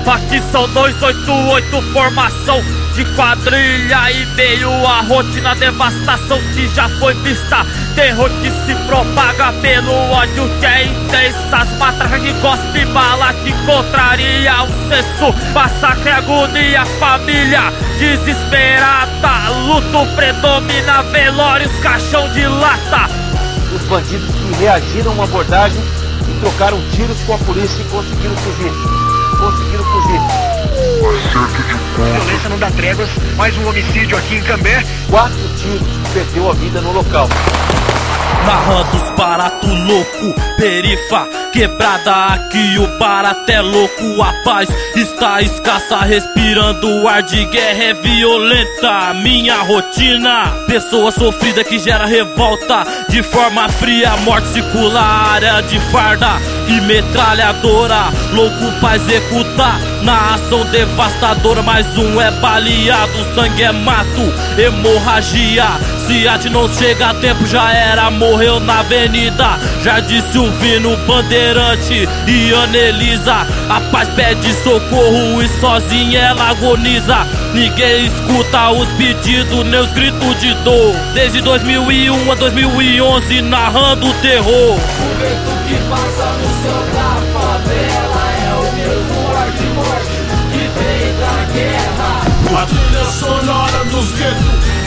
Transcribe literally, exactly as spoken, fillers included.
Aqui são dois oito oito, formação de quadrilha e meio a rotina, devastação que já foi vista, terror que se propaga pelo ódio que é intensa, as matracas que cospe bala que contraria o senso, massacre, agonia, família desesperada, luto predomina, velórios, caixão de lata. Os bandidos que reagiram a uma abordagem e trocaram tiros com a polícia e conseguiram fugir. Conseguiram fugir. Violência não dá tréguas, mais um homicídio aqui em Cambé. Quatro tiros, perdeu a vida no local. Narrando os barato louco, perifa, quebrada aqui, o barato é louco. A paz está escassa, respirando o ar de guerra é violenta. Minha rotina, pessoa sofrida que gera revolta. De forma fria, morte circula a área de farda e metralhadora, louco pra executar na ação devastadora. Mais um é baleado, sangue é mato, hemorragia. Se a gente não chega a tempo já era, morreu na avenida. Jardim Silvino, Bandeirante e Anelisa. A paz pede socorro e sozinha ela agoniza. Ninguém escuta os pedidos, nem os gritos de dor. Desde dois mil e um a dois mil e onze, narrando o terror. O vento que passa no céu da favela é o mesmo ar de morte que veio da guerra. A trilha sonora dos guetos